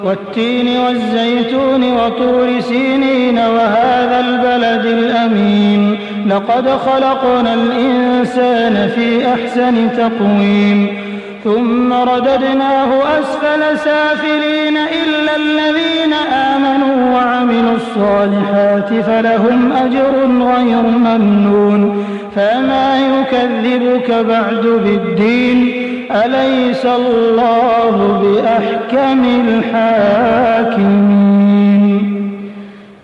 والتين والزيتون وطور سينين وهذا البلد الأمين لقد خلقنا الإنسان في أحسن تقويم ثم رددناه أسفل سافلين إلا الذين آمنوا وعملوا الصالحات فلهم أجر غير ممنون فما يكذبك بعد بالدين أليس الله بأحكم الحاكمين.